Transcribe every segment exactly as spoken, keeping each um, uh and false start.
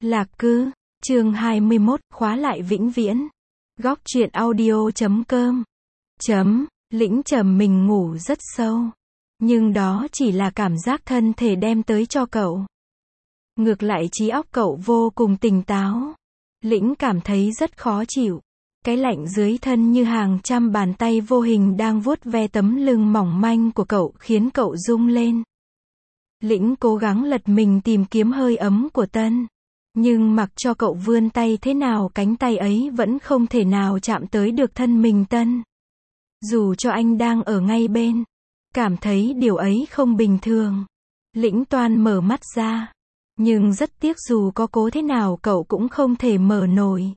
Lạc cư, chương hai mươi mốt, khóa lại vĩnh viễn. Góc truyện audio chấm com. Chấm, Lĩnh trầm mình ngủ rất sâu. Nhưng đó chỉ là cảm giác thân thể đem tới cho cậu. Ngược lại trí óc cậu vô cùng tỉnh táo. Lĩnh cảm thấy rất khó chịu. Cái lạnh dưới thân như hàng trăm bàn tay vô hình đang vuốt ve tấm lưng mỏng manh của cậu khiến cậu rung lên. Lĩnh cố gắng lật mình tìm kiếm hơi ấm của Tân. Nhưng mặc cho cậu vươn tay thế nào cánh tay ấy vẫn không thể nào chạm tới được thân mình Tân. Dù cho anh đang ở ngay bên. Cảm thấy điều ấy không bình thường. Lĩnh toan mở mắt ra. Nhưng rất tiếc dù có cố thế nào cậu cũng không thể mở nổi.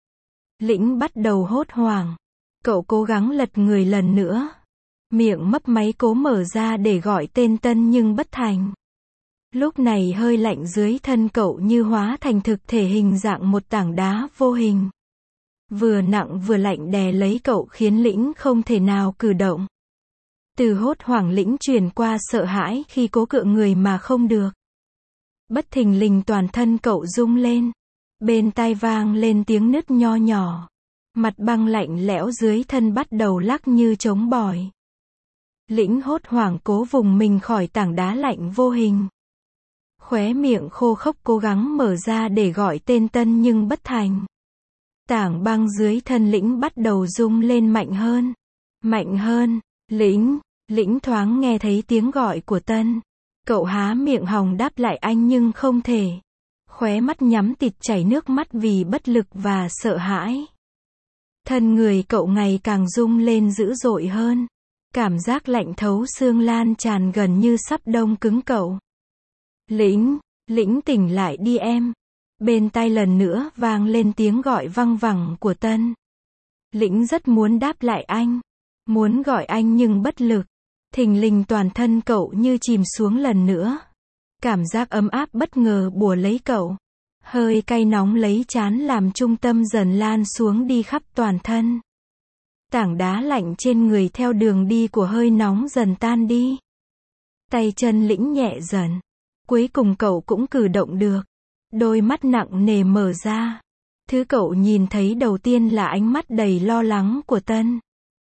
Lĩnh bắt đầu hốt hoảng. Cậu cố gắng lật người lần nữa. Miệng mấp máy cố mở ra để gọi tên Tân nhưng bất thành. Lúc này hơi lạnh dưới thân cậu như hóa thành thực thể hình dạng một tảng đá vô hình. Vừa nặng vừa lạnh đè lấy cậu khiến Lĩnh không thể nào cử động. Từ hốt hoảng Lĩnh chuyển qua sợ hãi khi cố cựa người mà không được. Bất thình lình toàn thân cậu rung lên. Bên tai vang lên tiếng nứt nho nhỏ. Mặt băng lạnh lẽo dưới thân bắt đầu lắc như trống bỏi. Lĩnh hốt hoảng cố vùng mình khỏi tảng đá lạnh vô hình. Khóe miệng khô khốc cố gắng mở ra để gọi tên Tân nhưng bất thành. Tảng băng dưới thân Lĩnh bắt đầu rung lên mạnh hơn. Mạnh hơn. Lĩnh. Lĩnh thoáng nghe thấy tiếng gọi của Tân. Cậu há miệng hòng đáp lại anh nhưng không thể. Khóe mắt nhắm tịt chảy nước mắt vì bất lực và sợ hãi. Thân người cậu ngày càng rung lên dữ dội hơn. Cảm giác lạnh thấu xương lan tràn gần như sắp đông cứng cậu. Lĩnh, Lĩnh tỉnh lại đi em. Bên tai lần nữa vang lên tiếng gọi văng vẳng của Tân. Lĩnh rất muốn đáp lại anh. Muốn gọi anh nhưng bất lực. Thình lình toàn thân cậu như chìm xuống lần nữa. Cảm giác ấm áp bất ngờ bủa lấy cậu. Hơi cay nóng lấy trán làm trung tâm dần lan xuống đi khắp toàn thân. Tảng đá lạnh trên người theo đường đi của hơi nóng dần tan đi. Tay chân Lĩnh nhẹ dần. Cuối cùng cậu cũng cử động được. Đôi mắt nặng nề mở ra. Thứ cậu nhìn thấy đầu tiên là ánh mắt đầy lo lắng của Tân.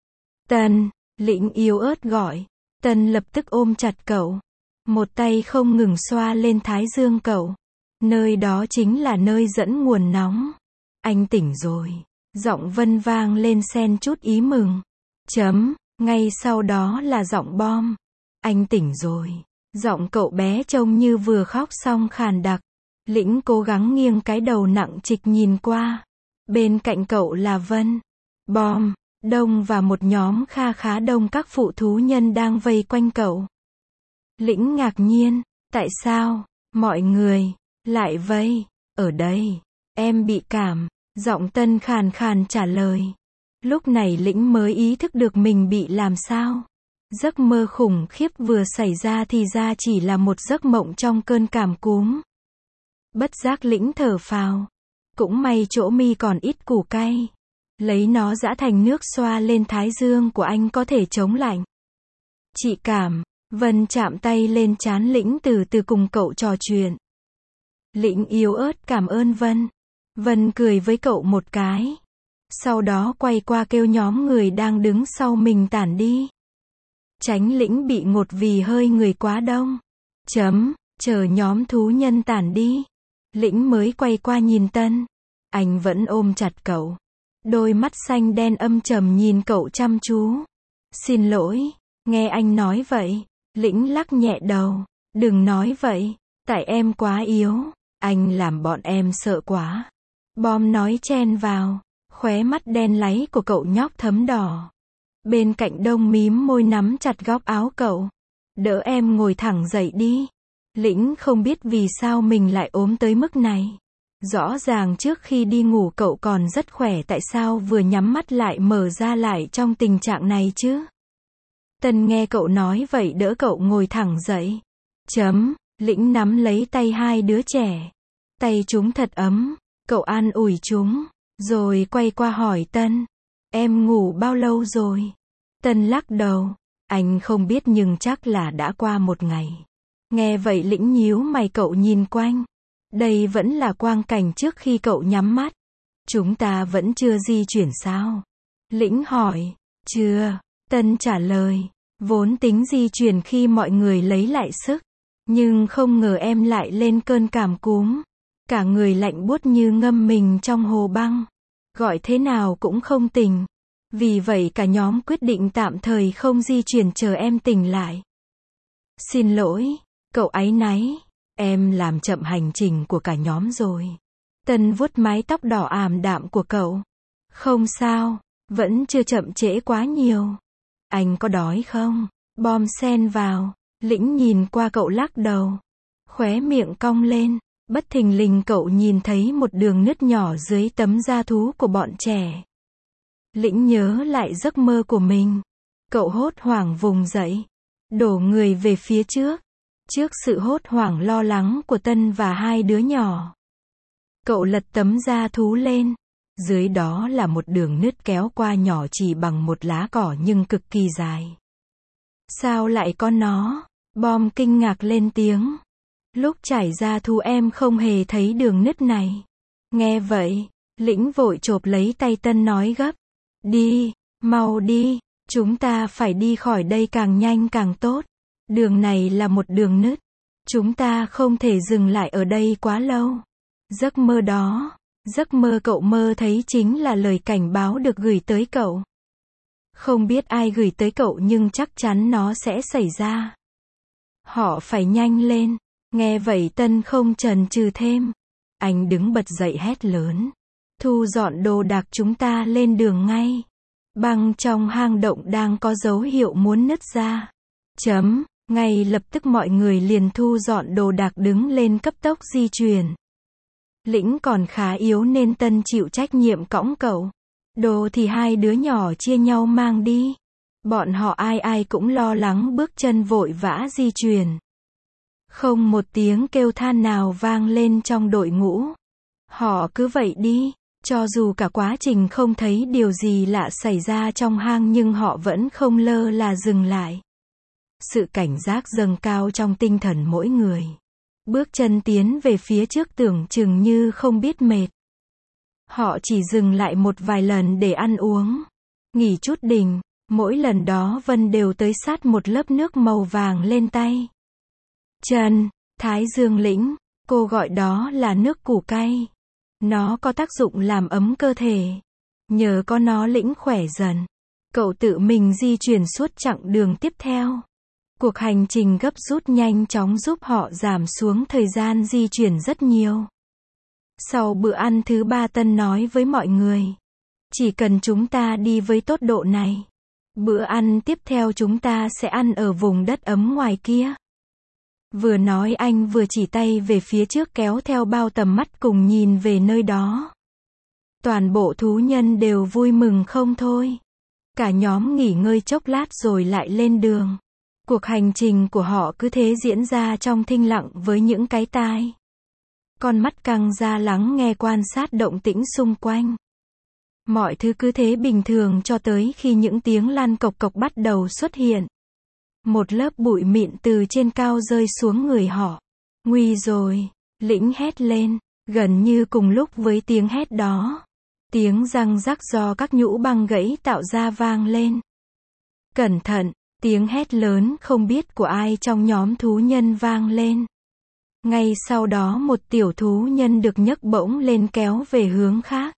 Tân, Lĩnh yếu ớt gọi. Tân lập tức ôm chặt cậu. Một tay không ngừng xoa lên thái dương cậu. Nơi đó chính là nơi dẫn nguồn nóng. Anh tỉnh rồi. Giọng Vân vang lên xen chút ý mừng. Chấm, ngay sau đó là giọng Bom. Anh tỉnh rồi. Giọng cậu bé trông như vừa khóc xong khàn đặc. Lĩnh cố gắng nghiêng cái đầu nặng trịch nhìn qua. Bên cạnh cậu là Vân, Bom, Đông và một nhóm kha khá đông các phụ thú nhân đang vây quanh cậu. Lĩnh ngạc nhiên, tại sao, mọi người, lại vây, ở đây, em bị cảm, giọng Tân khàn khàn trả lời. Lúc này Lĩnh mới ý thức được mình bị làm sao. Giấc mơ khủng khiếp vừa xảy ra thì ra chỉ là một giấc mộng trong cơn cảm cúm. Bất giác Lĩnh thở phào. Cũng may chỗ mi còn ít củ cay. Lấy nó giã thành nước xoa lên thái dương của anh có thể chống lạnh. Chị cảm, Vân chạm tay lên trán Lĩnh từ từ cùng cậu trò chuyện. Lĩnh yếu ớt cảm ơn Vân. Vân cười với cậu một cái. Sau đó quay qua kêu nhóm người đang đứng sau mình tản đi. Tránh Lĩnh bị ngột vì hơi người quá đông. Chấm, chờ nhóm thú nhân tản đi. Lĩnh mới quay qua nhìn Tân. Anh vẫn ôm chặt cậu. Đôi mắt xanh đen âm trầm nhìn cậu chăm chú. Xin lỗi, nghe anh nói vậy. Lĩnh lắc nhẹ đầu. Đừng nói vậy, tại em quá yếu. Anh làm bọn em sợ quá. Bom nói chen vào. Khóe mắt đen láy của cậu nhóc thấm đỏ. Bên cạnh Đông mím môi nắm chặt góc áo cậu. Đỡ em ngồi thẳng dậy đi. Lĩnh không biết vì sao mình lại ốm tới mức này. Rõ ràng trước khi đi ngủ cậu còn rất khỏe, tại sao vừa nhắm mắt lại mở ra lại trong tình trạng này chứ? Tân nghe cậu nói vậy đỡ cậu ngồi thẳng dậy. Chấm, Lĩnh nắm lấy tay hai đứa trẻ. Tay chúng thật ấm, cậu an ủi chúng, rồi quay qua hỏi Tân. Em ngủ bao lâu rồi? Tân lắc đầu. Anh không biết nhưng chắc là đã qua một ngày. Nghe vậy Lĩnh nhíu mày cậu nhìn quanh. Đây vẫn là quang cảnh trước khi cậu nhắm mắt. Chúng ta vẫn chưa di chuyển sao? Lĩnh hỏi. Chưa. Tân trả lời. Vốn tính di chuyển khi mọi người lấy lại sức. Nhưng không ngờ em lại lên cơn cảm cúm. Cả người lạnh buốt như ngâm mình trong hồ băng. Gọi thế nào cũng không tỉnh. Vì vậy cả nhóm quyết định tạm thời không di chuyển chờ em tỉnh lại. Xin lỗi. Cậu áy náy. Em làm chậm hành trình của cả nhóm rồi. Tân vuốt mái tóc đỏ ảm đạm của cậu. Không sao. Vẫn chưa chậm trễ quá nhiều. Anh có đói không? Bom xen vào. Lĩnh nhìn qua cậu lắc đầu. Khóe miệng cong lên. Bất thình lình cậu nhìn thấy một đường nứt nhỏ dưới tấm da thú của bọn trẻ. Lĩnh nhớ lại giấc mơ của mình. Cậu hốt hoảng vùng dậy. Đổ người về phía trước. Trước sự hốt hoảng lo lắng của Tân và hai đứa nhỏ. Cậu lật tấm da thú lên. Dưới đó là một đường nứt kéo qua nhỏ chỉ bằng một lá cỏ nhưng cực kỳ dài. Sao lại có nó? Bom kinh ngạc lên tiếng. Lúc trải da thú em không hề thấy đường nứt này. Nghe vậy, Lĩnh vội chộp lấy tay Tân nói gấp. Đi, mau đi, chúng ta phải đi khỏi đây càng nhanh càng tốt. Đường này là một đường nứt. Chúng ta không thể dừng lại ở đây quá lâu. Giấc mơ đó, giấc mơ cậu mơ thấy chính là lời cảnh báo được gửi tới cậu. Không biết ai gửi tới cậu nhưng chắc chắn nó sẽ xảy ra. Họ phải nhanh lên. Nghe vậy Tân không chần chừ thêm. Anh đứng bật dậy hét lớn. Thu dọn đồ đạc chúng ta lên đường ngay. Băng trong hang động đang có dấu hiệu muốn nứt ra. Chấm. Ngay lập tức mọi người liền thu dọn đồ đạc đứng lên cấp tốc di chuyển. Lĩnh còn khá yếu nên Tân chịu trách nhiệm cõng cậu. Đồ thì hai đứa nhỏ chia nhau mang đi. Bọn họ ai ai cũng lo lắng bước chân vội vã di chuyển. Không một tiếng kêu than nào vang lên trong đội ngũ. Họ cứ vậy đi. Cho dù cả quá trình không thấy điều gì lạ xảy ra trong hang nhưng họ vẫn không lơ là dừng lại. Sự cảnh giác dâng cao trong tinh thần mỗi người. Bước chân tiến về phía trước tưởng chừng như không biết mệt. Họ chỉ dừng lại một vài lần để ăn uống. Nghỉ chút đỉnh. Mỗi lần đó Vân đều tới sát một lớp nước màu vàng lên tay. Trần, Thái Dương Lĩnh, cô gọi đó là nước củ cay. Nó có tác dụng làm ấm cơ thể. Nhờ có nó Lĩnh khỏe dần. Cậu tự mình di chuyển suốt chặng đường tiếp theo. Cuộc hành trình gấp rút nhanh chóng giúp họ giảm xuống thời gian di chuyển rất nhiều. Sau bữa ăn thứ ba Tân nói với mọi người. Chỉ cần chúng ta đi với tốc độ này. Bữa ăn tiếp theo chúng ta sẽ ăn ở vùng đất ấm ngoài kia. Vừa nói anh vừa chỉ tay về phía trước kéo theo bao tầm mắt cùng nhìn về nơi đó. Toàn bộ thú nhân đều vui mừng không thôi. Cả nhóm nghỉ ngơi chốc lát rồi lại lên đường. Cuộc hành trình của họ cứ thế diễn ra trong thinh lặng với những cái tai. Con mắt căng ra lắng nghe quan sát động tĩnh xung quanh. Mọi thứ cứ thế bình thường cho tới khi những tiếng lan cộc cộc bắt đầu xuất hiện. Một lớp bụi mịn từ trên cao rơi xuống người họ. Nguy rồi, Lĩnh hét lên, gần như cùng lúc với tiếng hét đó. Tiếng răng rắc do các nhũ băng gãy tạo ra vang lên. Cẩn thận, tiếng hét lớn không biết của ai trong nhóm thú nhân vang lên. Ngay sau đó một tiểu thú nhân được nhấc bổng lên kéo về hướng khác.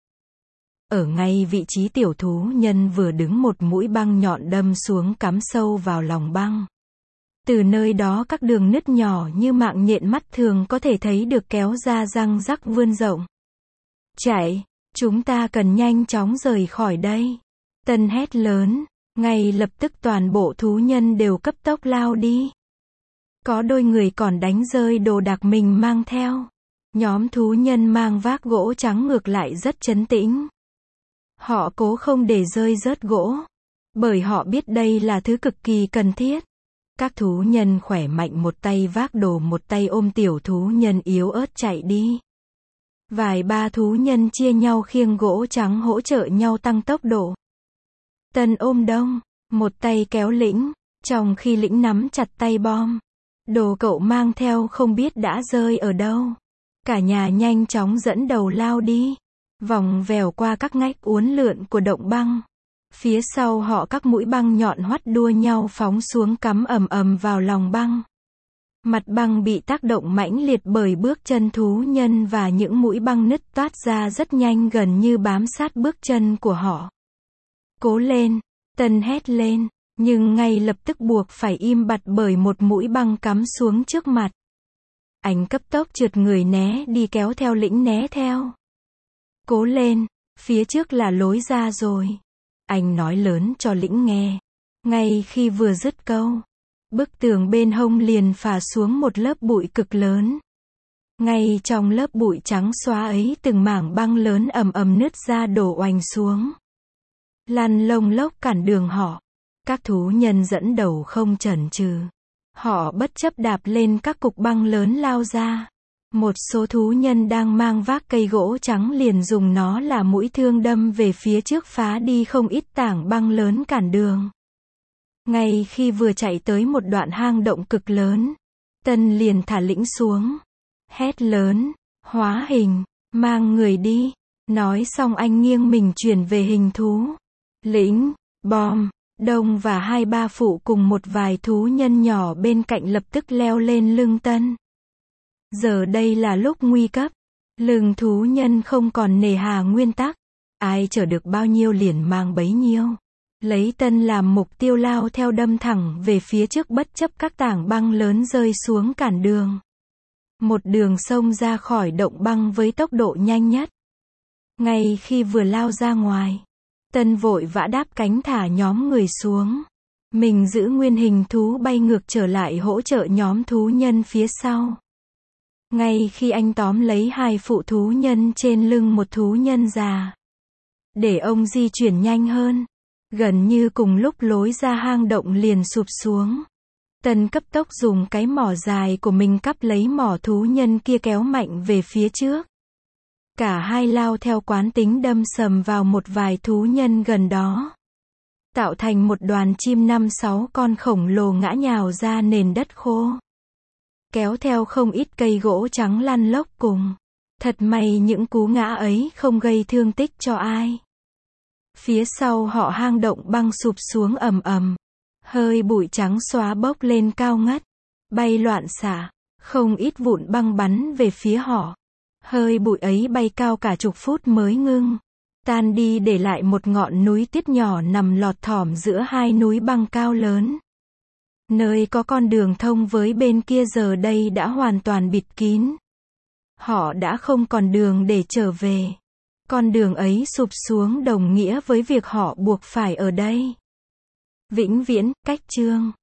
Ở ngay vị trí tiểu thú nhân vừa đứng một mũi băng nhọn đâm xuống cắm sâu vào lòng băng. Từ nơi đó các đường nứt nhỏ như mạng nhện mắt thường có thể thấy được kéo ra răng rắc vươn rộng. Chạy, chúng ta cần nhanh chóng rời khỏi đây. Tân hét lớn, ngay lập tức toàn bộ thú nhân đều cấp tốc lao đi. Có đôi người còn đánh rơi đồ đạc mình mang theo. Nhóm thú nhân mang vác gỗ trắng ngược lại rất trấn tĩnh. Họ cố không để rơi rớt gỗ. Bởi họ biết đây là thứ cực kỳ cần thiết. Các thú nhân khỏe mạnh một tay vác đồ một tay ôm tiểu thú nhân yếu ớt chạy đi. Vài ba thú nhân chia nhau khiêng gỗ trắng hỗ trợ nhau tăng tốc độ. Tân ôm Đông, một tay kéo Lĩnh, trong khi Lĩnh nắm chặt tay Bom. Đồ cậu mang theo không biết đã rơi ở đâu. Cả nhà nhanh chóng dẫn đầu lao đi, vòng vèo qua các ngách uốn lượn của động băng. Phía sau họ các mũi băng nhọn hoắt đua nhau phóng xuống cắm ầm ầm vào lòng băng. Mặt băng bị tác động mãnh liệt bởi bước chân thú nhân và những mũi băng nứt toát ra rất nhanh gần như bám sát bước chân của họ. Cố lên, Tân hét lên, nhưng ngay lập tức buộc phải im bặt bởi một mũi băng cắm xuống trước mặt. Anh cấp tốc trượt người né đi kéo theo Lĩnh né theo. Cố lên, phía trước là lối ra rồi. Anh nói lớn cho Lĩnh nghe. Ngay khi vừa dứt câu, bức tường bên hông liền phả xuống một lớp bụi cực lớn. Ngay trong lớp bụi trắng xóa ấy từng mảng băng lớn ầm ầm nứt ra đổ oành xuống. Lăn lông lốc cản đường họ. Các thú nhân dẫn đầu không chần chừ. Họ bất chấp đạp lên các cục băng lớn lao ra. Một số thú nhân đang mang vác cây gỗ trắng liền dùng nó là mũi thương đâm về phía trước phá đi không ít tảng băng lớn cản đường. Ngay khi vừa chạy tới một đoạn hang động cực lớn, Tân liền thả Lĩnh xuống. Hét lớn, hóa hình, mang người đi. Nói xong anh nghiêng mình chuyển về hình thú. Lĩnh, Bom, Đông và hai ba phụ cùng một vài thú nhân nhỏ bên cạnh lập tức leo lên lưng Tân. Giờ đây là lúc nguy cấp. Lưng thú nhân không còn nề hà nguyên tắc. Ai chở được bao nhiêu liền mang bấy nhiêu. Lấy Tân làm mục tiêu lao theo đâm thẳng về phía trước bất chấp các tảng băng lớn rơi xuống cản đường. Một đường xông ra khỏi động băng với tốc độ nhanh nhất. Ngay khi vừa lao ra ngoài, Tân vội vã đáp cánh thả nhóm người xuống. Mình giữ nguyên hình thú bay ngược trở lại hỗ trợ nhóm thú nhân phía sau. Ngay khi anh tóm lấy hai phụ thú nhân trên lưng một thú nhân già, để ông di chuyển nhanh hơn, gần như cùng lúc lối ra hang động liền sụp xuống. Tân cấp tốc dùng cái mỏ dài của mình cắp lấy mỏ thú nhân kia kéo mạnh về phía trước. Cả hai lao theo quán tính đâm sầm vào một vài thú nhân gần đó, tạo thành một đoàn chim năm sáu con khổng lồ ngã nhào ra nền đất khô, kéo theo không ít cây gỗ trắng lăn lóc cùng. Thật may những cú ngã ấy không gây thương tích cho ai. Phía sau họ hang động băng sụp xuống ầm ầm, hơi bụi trắng xóa bốc lên cao ngất, bay loạn xạ, không ít vụn băng bắn về phía họ. Hơi bụi ấy bay cao cả chục phút mới ngưng, tan đi để lại một ngọn núi tuyết nhỏ nằm lọt thỏm giữa hai núi băng cao lớn. Nơi có con đường thông với bên kia giờ đây đã hoàn toàn bịt kín. Họ đã không còn đường để trở về. Con đường ấy sụp xuống đồng nghĩa với việc họ buộc phải ở đây vĩnh viễn. Cách chương